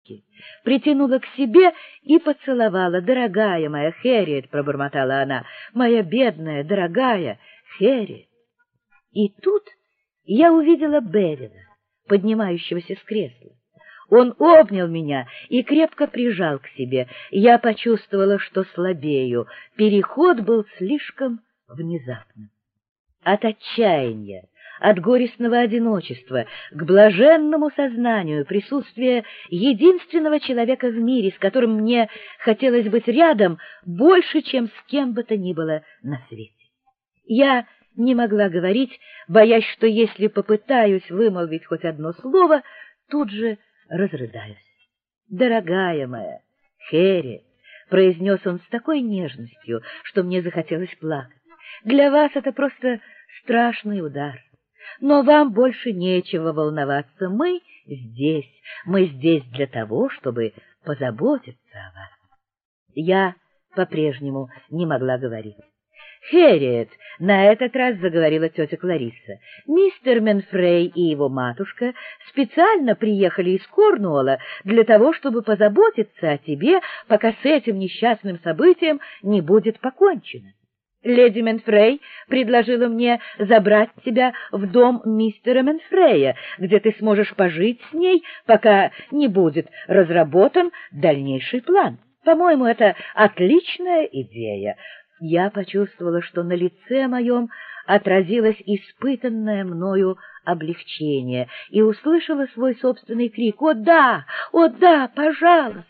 руки, притянула к себе и поцеловала. «Дорогая моя Хэрриет», — пробормотала она, — «моя бедная, дорогая Хэрриет». И тут я увидела Бевила, поднимающегося с кресла. Он обнял меня и крепко прижал к себе. Я почувствовала, что слабею. Переход был слишком внезапным. От отчаяния, от горестного одиночества к блаженному сознанию присутствия единственного человека в мире, с которым мне хотелось быть рядом больше, чем с кем бы то ни было на свете. Я не могла говорить, боясь, что если попытаюсь вымолвить хоть одно слово, тут же разрыдаюсь. «Дорогая моя Хэрриет», — произнес он с такой нежностью, что мне захотелось плакать, — «для вас это просто страшный удар. Но вам больше нечего волноваться. Мы здесь для того, чтобы позаботиться о вас». Я по-прежнему не могла говорить. «Хэрриет», — на этот раз заговорила тетя Кларисса, — «мистер Менфрей и его матушка специально приехали из Корнуолла для того, чтобы позаботиться о тебе, пока с этим несчастным событием не будет покончено. Леди Менфрей предложила мне забрать тебя в дом мистера Менфрея, где ты сможешь пожить с ней, пока не будет разработан дальнейший план. По-моему, это отличная идея». Я почувствовала, что на лице моем отразилось испытанное мною облегчение, и услышала свой собственный крик: «О да! О да! Пожалуйста!»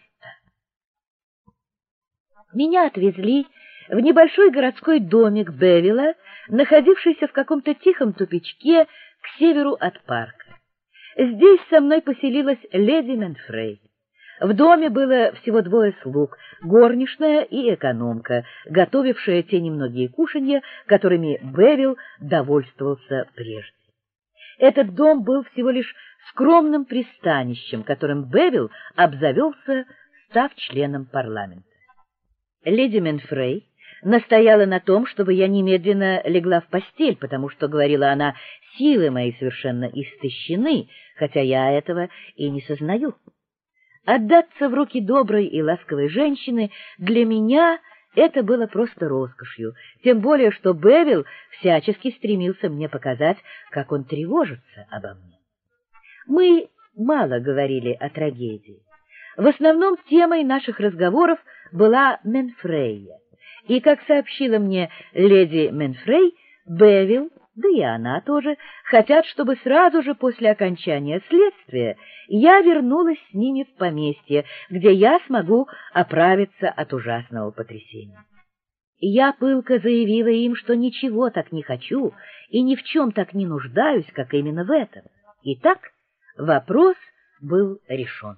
Меня отвезли в небольшой городской домик Бевилла, находившийся в каком-то тихом тупичке к северу от парка. Здесь со мной поселилась леди Менфрей. В доме было всего двое слуг — горничная и экономка, готовившая те немногие кушанья, которыми Бевилл довольствовался прежде. Этот дом был всего лишь скромным пристанищем, которым Бевилл обзавелся, став членом парламента. Леди Менфрей настояла на том, чтобы я немедленно легла в постель, потому что, говорила она, силы мои совершенно истощены, хотя я этого и не сознаю. Отдаться в руки доброй и ласковой женщины для меня это было просто роскошью, тем более что Бевилл всячески стремился мне показать, как он тревожится обо мне. Мы мало говорили о трагедии. В основном темой наших разговоров была Менфрейя, и, как сообщила мне леди Менфрей, Бевилл, да и она тоже, хотят, чтобы сразу же после окончания следствия я вернулась с ними в поместье, где я смогу оправиться от ужасного потрясения. Я пылко заявила им, что ничего так не хочу и ни в чем так не нуждаюсь, как именно в этом. Итак, вопрос был решен.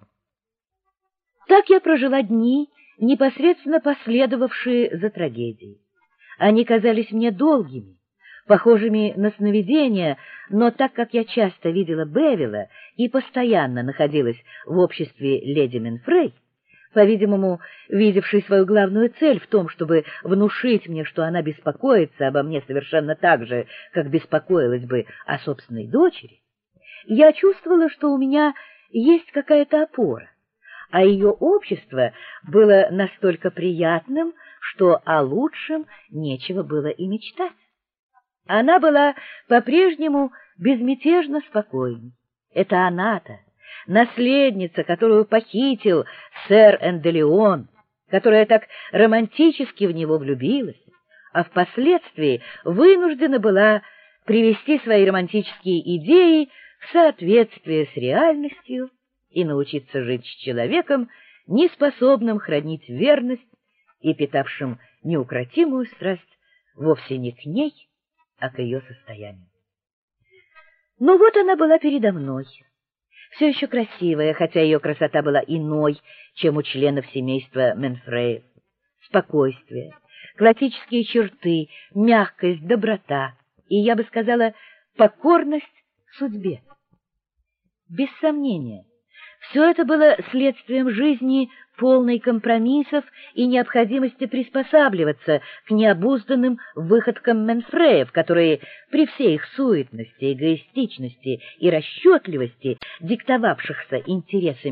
Так я прожила дни, непосредственно последовавшие за трагедией. Они казались мне долгими, похожими на сновидения, но так как я часто видела Бевилла и постоянно находилась в обществе леди Менфрей, по-видимому, видевшей свою главную цель в том, чтобы внушить мне, что она беспокоится обо мне совершенно так же, как беспокоилась бы о собственной дочери, я чувствовала, что у меня есть какая-то опора, а ее общество было настолько приятным, что о лучшем нечего было и мечтать. Она была по-прежнему безмятежно спокойной. Это она-то, наследница, которую похитил сэр Энделеон, которая так романтически в него влюбилась, а впоследствии вынуждена была привести свои романтические идеи в соответствие с реальностью и научиться жить с человеком, неспособным хранить верность и питавшим неукротимую страсть вовсе не к ней, а к ее состоянию. Но вот она была передо мной, все еще красивая, хотя ее красота была иной, чем у членов семейства Менфреев. Спокойствие, классические черты, мягкость, доброта и, я бы сказала, покорность судьбе. Без сомнения, все это было следствием жизни, полной компромиссов и необходимости приспосабливаться к необузданным выходкам Менфреев, которые при всей их суетности, эгоистичности и расчетливости, диктовавшихся интересами